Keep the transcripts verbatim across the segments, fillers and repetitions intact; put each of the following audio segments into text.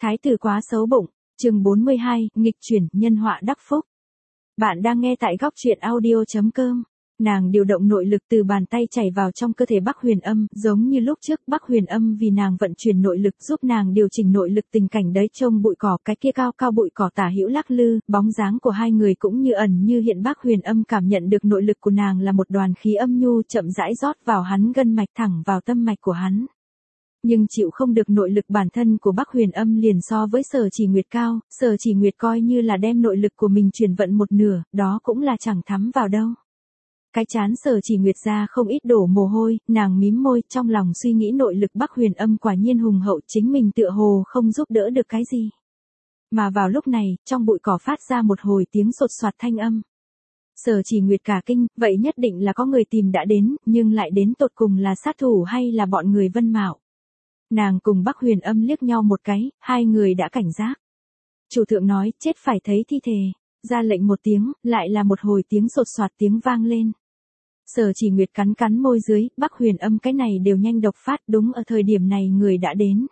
Thái tử quá xấu bụng, chương bốn mươi hai, nghịch chuyển, nhân họa đắc phúc. Bạn đang nghe tại góc truyện audio.com. Nàng điều động nội lực từ bàn tay chảy vào trong cơ thể Bắc Huyền Âm, giống như lúc trước Bắc Huyền Âm vì nàng vận chuyển nội lực giúp nàng điều chỉnh nội lực. Tình cảnh đấy trông bụi cỏ, cái kia cao cao bụi cỏ tả hữu lắc lư, bóng dáng của hai người cũng như ẩn như hiện. Bắc Huyền Âm cảm nhận được nội lực của nàng là một đoàn khí âm nhu chậm rãi rót vào hắn gân mạch thẳng vào tâm mạch của hắn. Nhưng chịu không được nội lực bản thân của Bắc Huyền Âm liền so với Sở Chỉ Nguyệt cao, Sở Chỉ Nguyệt coi như là đem nội lực của mình chuyển vận một nửa, đó cũng là chẳng thấm vào đâu. Cái chán Sở Chỉ Nguyệt ra không ít đổ mồ hôi, nàng mím môi, trong lòng suy nghĩ nội lực Bắc Huyền Âm quả nhiên hùng hậu, chính mình tựa hồ không giúp đỡ được cái gì. Mà vào lúc này, trong bụi cỏ phát ra một hồi tiếng sột soạt thanh âm. Sở Chỉ Nguyệt cả kinh, vậy nhất định là có người tìm đã đến, nhưng lại đến tột cùng là sát thủ hay là bọn người Vân Mạo. Nàng cùng Bắc Huyền Âm liếc nhau một cái, hai người đã cảnh giác. Chủ thượng nói, chết phải thấy thi thể. Ra lệnh một tiếng, lại là một hồi tiếng sột soạt tiếng vang lên. Sở Chỉ Nguyệt cắn cắn môi dưới, Bắc Huyền Âm cái này đều nhanh độc phát, đúng ở thời điểm này người đã đến.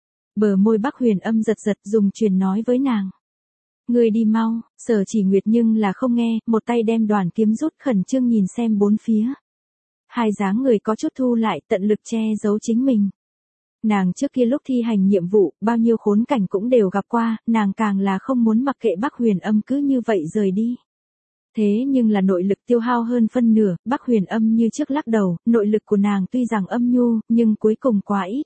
Bờ môi Bắc Huyền Âm giật giật dùng truyền nói với nàng. Người đi mau, Sở Chỉ Nguyệt nhưng là không nghe, một tay đem đoàn kiếm rút khẩn trương nhìn xem bốn phía. Hai dáng người có chút thu lại tận lực che giấu chính mình. Nàng trước kia lúc thi hành nhiệm vụ, bao nhiêu khốn cảnh cũng đều gặp qua, nàng càng là không muốn mặc kệ Bắc Huyền Âm cứ như vậy rời đi. Thế nhưng là nội lực tiêu hao hơn phân nửa, Bắc Huyền Âm như trước lắc đầu, nội lực của nàng tuy rằng âm nhu, nhưng cuối cùng quá ít.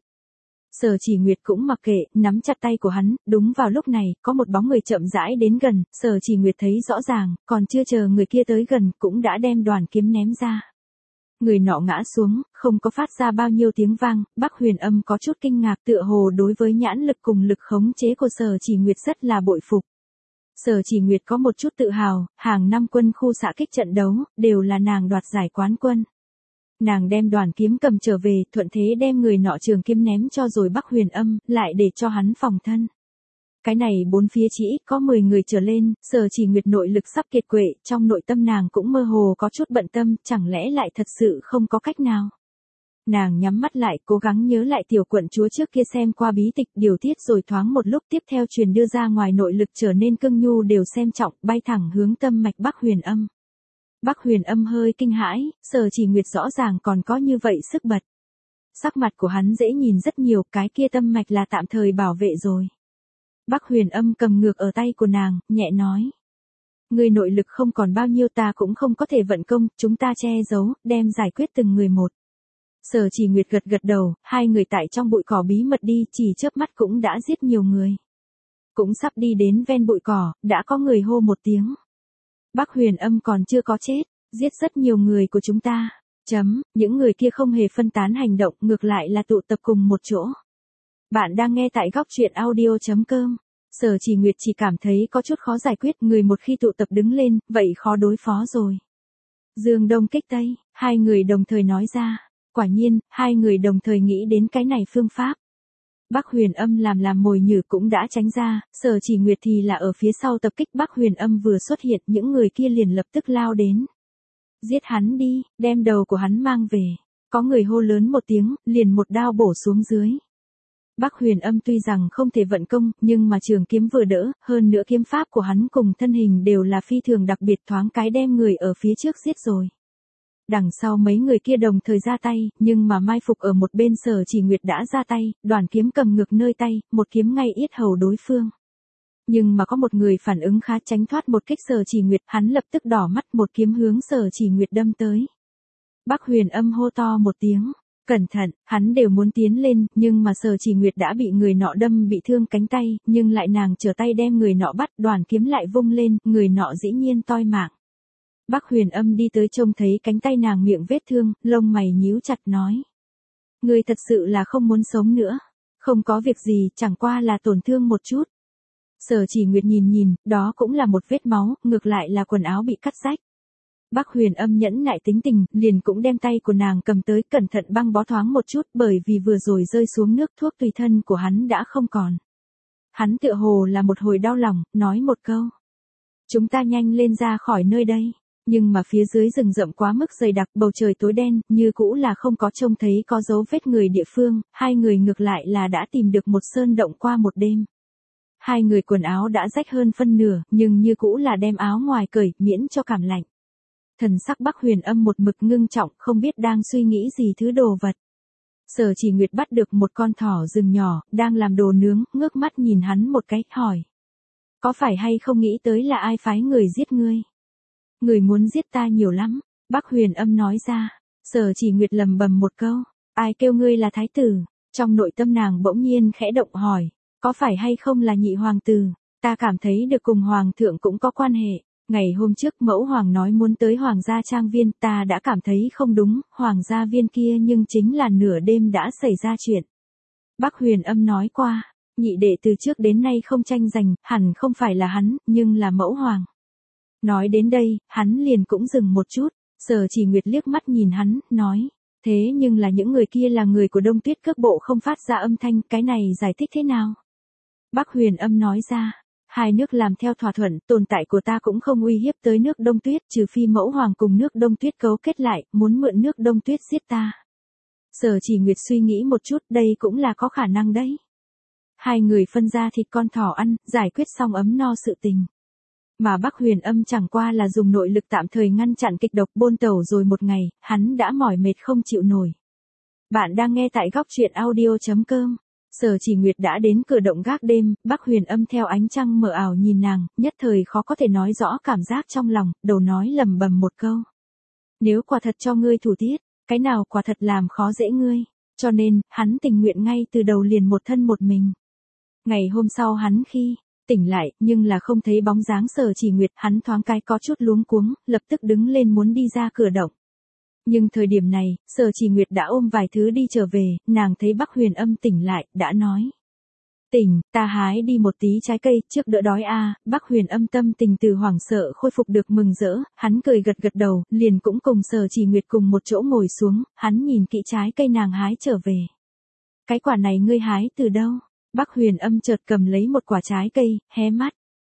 Sở Chỉ Nguyệt cũng mặc kệ, nắm chặt tay của hắn, đúng vào lúc này, có một bóng người chậm rãi đến gần, Sở Chỉ Nguyệt thấy rõ ràng, còn chưa chờ người kia tới gần, cũng đã đem đoàn kiếm ném ra. Người nọ ngã xuống, không có phát ra bao nhiêu tiếng vang, Bắc Huyền Âm có chút kinh ngạc tựa hồ đối với nhãn lực cùng lực khống chế của Sở Chỉ Nguyệt rất là bội phục. Sở Chỉ Nguyệt có một chút tự hào, hàng năm quân khu xạ kích trận đấu, đều là nàng đoạt giải quán quân. Nàng đem đoàn kiếm cầm trở về, thuận thế đem người nọ trường kiếm ném cho rồi Bắc Huyền Âm, lại để cho hắn phòng thân. Cái này bốn phía chỉ có mười người trở lên, Sở Chỉ Nguyệt nội lực sắp kiệt quệ, trong nội tâm nàng cũng mơ hồ có chút bận tâm, chẳng lẽ lại thật sự không có cách nào. Nàng nhắm mắt lại, cố gắng nhớ lại tiểu quận chúa trước kia xem qua bí tịch điều tiết rồi thoáng một lúc tiếp theo truyền đưa ra ngoài nội lực trở nên cương nhu đều xem trọng, bay thẳng hướng tâm mạch Bắc Huyền Âm. Bắc Huyền Âm hơi kinh hãi, Sở Chỉ Nguyệt rõ ràng còn có như vậy sức bật. Sắc mặt của hắn dễ nhìn rất nhiều, cái kia tâm mạch là tạm thời bảo vệ rồi. Bắc Huyền Âm cầm ngược ở tay của nàng, nhẹ nói. Người nội lực không còn bao nhiêu ta cũng không có thể vận công, chúng ta che giấu, đem giải quyết từng người một. Sở Chỉ Nguyệt gật gật đầu, hai người tại trong bụi cỏ bí mật đi, chỉ chớp mắt cũng đã giết nhiều người. Cũng sắp đi đến ven bụi cỏ, đã có người hô một tiếng. Bắc Huyền Âm còn chưa có chết, giết rất nhiều người của chúng ta. Chấm, những người kia không hề phân tán hành động, ngược lại là tụ tập cùng một chỗ. Bạn đang nghe tại góc truyện audio.com. Sở Chỉ Nguyệt chỉ cảm thấy có chút khó giải quyết, người một khi tụ tập đứng lên, vậy khó đối phó rồi. Dương Đông kích Tây, hai người đồng thời nói ra. Quả nhiên, hai người đồng thời nghĩ đến cái này phương pháp. Bắc Huyền Âm làm làm mồi nhử cũng đã tránh ra, Sở Chỉ Nguyệt thì là ở phía sau tập kích. Bắc Huyền Âm vừa xuất hiện, những người kia liền lập tức lao đến. Giết hắn đi, đem đầu của hắn mang về. Có người hô lớn một tiếng, liền một đao bổ xuống dưới. Bắc Huyền Âm tuy rằng không thể vận công, nhưng mà trường kiếm vừa đỡ, hơn nữa kiếm pháp của hắn cùng thân hình đều là phi thường đặc biệt, thoáng cái đem người ở phía trước giết rồi. Đằng sau mấy người kia đồng thời ra tay, nhưng mà mai phục ở một bên Sở Chỉ Nguyệt đã ra tay, đoàn kiếm cầm ngược nơi tay, một kiếm ngay yết hầu đối phương. Nhưng mà có một người phản ứng khá tránh thoát một kích Sở Chỉ Nguyệt, hắn lập tức đỏ mắt một kiếm hướng Sở Chỉ Nguyệt đâm tới. Bắc Huyền Âm hô to một tiếng, cẩn thận, hắn đều muốn tiến lên, nhưng mà Sở Chỉ Nguyệt đã bị người nọ đâm bị thương cánh tay, nhưng lại nàng trở tay đem người nọ bắt, đoàn kiếm lại vung lên, người nọ dĩ nhiên toi mạng. Bắc Huyền Âm đi tới trông thấy cánh tay nàng miệng vết thương, lông mày nhíu chặt nói. Người thật sự là không muốn sống nữa. Không có việc gì, chẳng qua là tổn thương một chút. Sở Chỉ Nguyệt nhìn nhìn, đó cũng là một vết máu, ngược lại là quần áo bị cắt rách. Bắc Huyền Âm nhẫn nại tính tình, liền cũng đem tay của nàng cầm tới cẩn thận băng bó thoáng một chút, bởi vì vừa rồi rơi xuống nước thuốc tùy thân của hắn đã không còn. Hắn tựa hồ là một hồi đau lòng, nói một câu. Chúng ta nhanh lên ra khỏi nơi đây. Nhưng mà phía dưới rừng rậm quá mức dày đặc, bầu trời tối đen, như cũ là không có trông thấy có dấu vết người địa phương, hai người ngược lại là đã tìm được một sơn động qua một đêm. Hai người quần áo đã rách hơn phân nửa, nhưng như cũ là đem áo ngoài cởi, miễn cho cảm lạnh. Thần sắc Bắc Huyền Âm một mực ngưng trọng, không biết đang suy nghĩ gì thứ đồ vật. Sở Chỉ Nguyệt bắt được một con thỏ rừng nhỏ, đang làm đồ nướng, ngước mắt nhìn hắn một cái, hỏi. Có phải hay không nghĩ tới là ai phái người giết ngươi? Người muốn giết ta nhiều lắm, Bắc Huyền Âm nói ra. Sở Chỉ Nguyệt lầm bầm một câu, ai kêu ngươi là thái tử? Trong nội tâm nàng bỗng nhiên khẽ động hỏi, có phải hay không là nhị hoàng tử? Ta cảm thấy được cùng hoàng thượng cũng có quan hệ. Ngày hôm trước mẫu hoàng nói muốn tới hoàng gia trang viên, ta đã cảm thấy không đúng, hoàng gia viên kia nhưng chính là nửa đêm đã xảy ra chuyện. Bắc Huyền Âm nói qua, nhị đệ từ trước đến nay không tranh giành, hẳn không phải là hắn, nhưng là mẫu hoàng. Nói đến đây, hắn liền cũng dừng một chút, Sở Chỉ Nguyệt liếc mắt nhìn hắn, nói, thế nhưng là những người kia là người của Đông Tuyết Cước Bộ không phát ra âm thanh, cái này giải thích thế nào? Bắc Huyền Âm nói ra. Hai nước làm theo thỏa thuận, tồn tại của ta cũng không uy hiếp tới nước Đông Tuyết, trừ phi mẫu hoàng cùng nước Đông Tuyết cấu kết lại, muốn mượn nước Đông Tuyết giết ta. Sở Chỉ Nguyệt suy nghĩ một chút, đây cũng là có khả năng đấy. Hai người phân ra thịt con thỏ ăn, giải quyết xong ấm no sự tình. Mà Bắc Huyền Âm chẳng qua là dùng nội lực tạm thời ngăn chặn kịch độc bôn tẩu rồi một ngày, hắn đã mỏi mệt không chịu nổi. Bạn đang nghe tại góc truyện audio chấm com. Sở Chỉ Nguyệt đã đến cửa động gác đêm, Bắc Huyền Âm theo ánh trăng mờ ảo nhìn nàng, nhất thời khó có thể nói rõ cảm giác trong lòng, đầu nói lầm bầm một câu. Nếu quả thật cho ngươi thủ tiết, cái nào quả thật làm khó dễ ngươi, cho nên, hắn tình nguyện ngay từ đầu liền một thân một mình. Ngày hôm sau hắn khi tỉnh lại, nhưng là không thấy bóng dáng Sở Chỉ Nguyệt, hắn thoáng cái có chút luống cuống, lập tức đứng lên muốn đi ra cửa động. Nhưng thời điểm này, Sở Chỉ Nguyệt đã ôm vài thứ đi trở về, nàng thấy Bắc Huyền Âm tỉnh lại, đã nói. Tỉnh, ta hái đi một tí trái cây, trước đỡ đói a. À. Bắc Huyền Âm tâm tình từ hoảng sợ khôi phục được mừng rỡ, hắn cười gật gật đầu, liền cũng cùng Sở Chỉ Nguyệt cùng một chỗ ngồi xuống, hắn nhìn kỹ trái cây nàng hái trở về. Cái quả này ngươi hái từ đâu? Bắc Huyền Âm chợt cầm lấy một quả trái cây, hé mắt.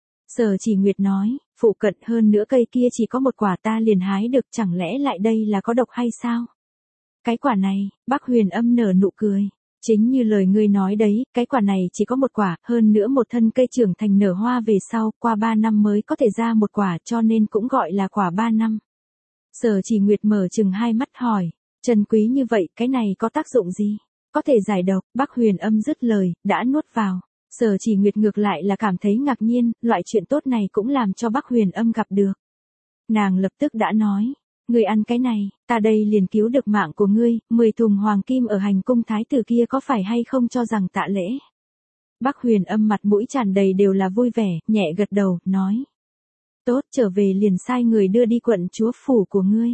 Sở Chỉ Nguyệt nói, phụ cận hơn nữa cây kia chỉ có một quả ta liền hái được, chẳng lẽ lại đây là có độc hay sao? Cái quả này, Bắc Huyền Âm nở nụ cười. Chính như lời ngươi nói đấy, cái quả này chỉ có một quả, hơn nữa một thân cây trưởng thành nở hoa về sau, qua ba năm mới có thể ra một quả, cho nên cũng gọi là quả ba năm. Sở Chỉ Nguyệt mở chừng hai mắt hỏi, trân quý như vậy, cái này có tác dụng gì? Có thể giải độc, Bắc Huyền Âm dứt lời, đã nuốt vào. Sở Chỉ Nguyệt ngược lại là cảm thấy ngạc nhiên, loại chuyện tốt này cũng làm cho Bắc Huyền Âm gặp được. Nàng lập tức đã nói, ngươi ăn cái này, ta đây liền cứu được mạng của ngươi, mười thùng hoàng kim ở hành cung thái tử kia có phải hay không cho rằng tạ lễ. Bắc Huyền Âm mặt mũi tràn đầy đều là vui vẻ, nhẹ gật đầu, nói. Tốt, trở về liền sai người đưa đi quận chúa phủ của ngươi.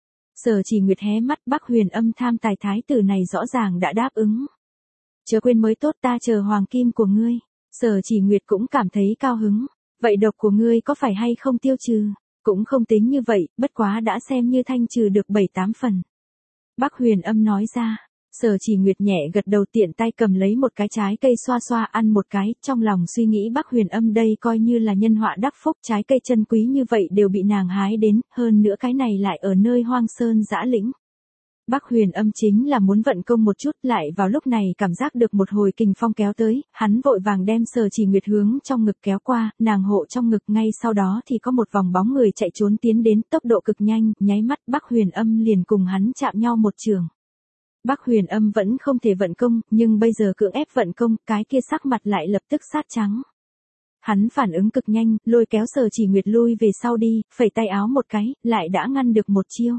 Sở Chỉ Nguyệt hé mắt, Bắc Huyền Âm tham tài thái tử này rõ ràng đã đáp ứng. Chớ quên mới tốt, ta chờ hoàng kim của ngươi. Sở Chỉ Nguyệt cũng cảm thấy cao hứng. Vậy độc của ngươi có phải hay không tiêu trừ? Cũng không tính như vậy, bất quá đã xem như thanh trừ được bảy tám phần. Bắc Huyền Âm nói ra. Sở Chỉ Nguyệt nhẹ gật đầu, tiện tay cầm lấy một cái trái cây xoa xoa ăn một cái, trong lòng suy nghĩ Bắc Huyền Âm đây coi như là nhân họa đắc phúc, trái cây chân quý như vậy đều bị nàng hái đến, hơn nữa cái này lại ở nơi hoang sơn dã lĩnh. Bắc Huyền Âm chính là muốn vận công một chút, lại vào lúc này cảm giác được một hồi kình phong kéo tới, hắn vội vàng đem Sở Chỉ Nguyệt hướng trong ngực kéo qua, nàng hộ trong ngực, ngay sau đó thì có một vòng bóng người chạy trốn tiến đến, tốc độ cực nhanh, nháy mắt Bắc Huyền Âm liền cùng hắn chạm nhau một trường. Bắc Huyền Âm vẫn không thể vận công, nhưng bây giờ cưỡng ép vận công, cái kia sắc mặt lại lập tức sát trắng. Hắn phản ứng cực nhanh, lôi kéo Sở Chỉ Nguyệt lui về sau đi, phẩy tay áo một cái, lại đã ngăn được một chiêu.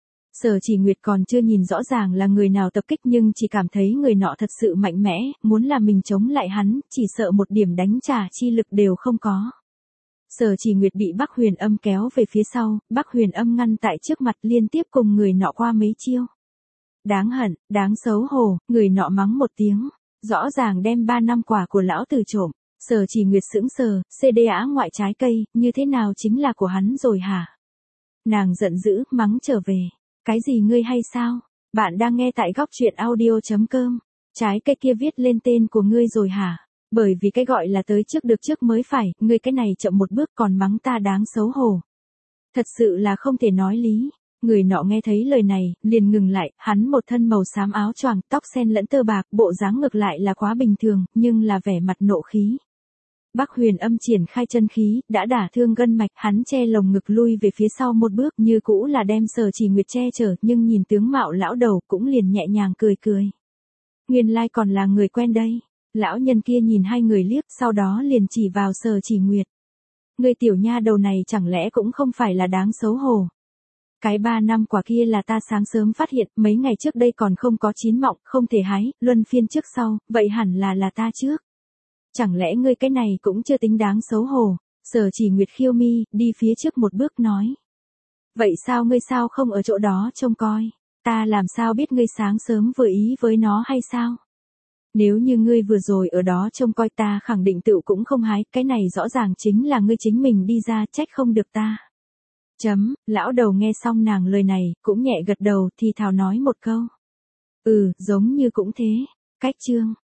Sở Chỉ Nguyệt còn chưa nhìn rõ ràng là người nào tập kích, nhưng chỉ cảm thấy người nọ thật sự mạnh mẽ, muốn là mình chống lại hắn, chỉ sợ một điểm đánh trả chi lực đều không có. Sở Chỉ Nguyệt bị Bắc Huyền Âm kéo về phía sau, Bắc Huyền Âm ngăn tại trước mặt, liên tiếp cùng người nọ qua mấy chiêu. Đáng hận, đáng xấu hổ, người nọ mắng một tiếng, rõ ràng đem ba năm quả của lão tử trộm. Sở Chỉ Nguyệt sững sờ, xê đê á ngoại trái cây, như thế nào chính là của hắn rồi hả? Nàng giận dữ, mắng trở về. Cái gì ngươi hay sao? Bạn đang nghe tại góc truyện audio chấm com. Trái cây kia viết lên tên của ngươi rồi hả? Bởi vì cái gọi là tới trước được trước mới phải, ngươi cái này chậm một bước còn mắng ta đáng xấu hổ. Thật sự là không thể nói lý. Người nọ nghe thấy lời này, liền ngừng lại, hắn một thân màu xám áo choàng, tóc xen lẫn tơ bạc, bộ dáng ngược lại là quá bình thường, nhưng là vẻ mặt nộ khí. Bắc Huyền Âm triển khai chân khí, đã đả thương gân mạch, hắn che lồng ngực lui về phía sau một bước, như cũ là đem Sở Chỉ Nguyệt che chở, nhưng nhìn tướng mạo lão đầu cũng liền nhẹ nhàng cười cười. Nguyên lai còn là người quen đây. Lão nhân kia nhìn hai người liếc, sau đó liền chỉ vào Sở Chỉ Nguyệt. Người tiểu nha đầu này chẳng lẽ cũng không phải là đáng xấu hổ. Cái ba năm quả kia là ta sáng sớm phát hiện, mấy ngày trước đây còn không có chín mọng, không thể hái, luân phiên trước sau, vậy hẳn là là ta trước. Chẳng lẽ ngươi cái này cũng chưa tính đáng xấu hổ. Sở Chỉ Nguyệt khiêu mi, đi phía trước một bước nói. Vậy sao ngươi sao không ở chỗ đó trông coi, ta làm sao biết ngươi sáng sớm vừa ý với nó hay sao? Nếu như ngươi vừa rồi ở đó trông coi ta khẳng định tựu cũng không hái, cái này rõ ràng chính là ngươi chính mình đi ra, trách không được ta. Chấm, lão đầu nghe xong nàng lời này, cũng nhẹ gật đầu thì thào nói một câu. Ừ, giống như cũng thế. Cách chương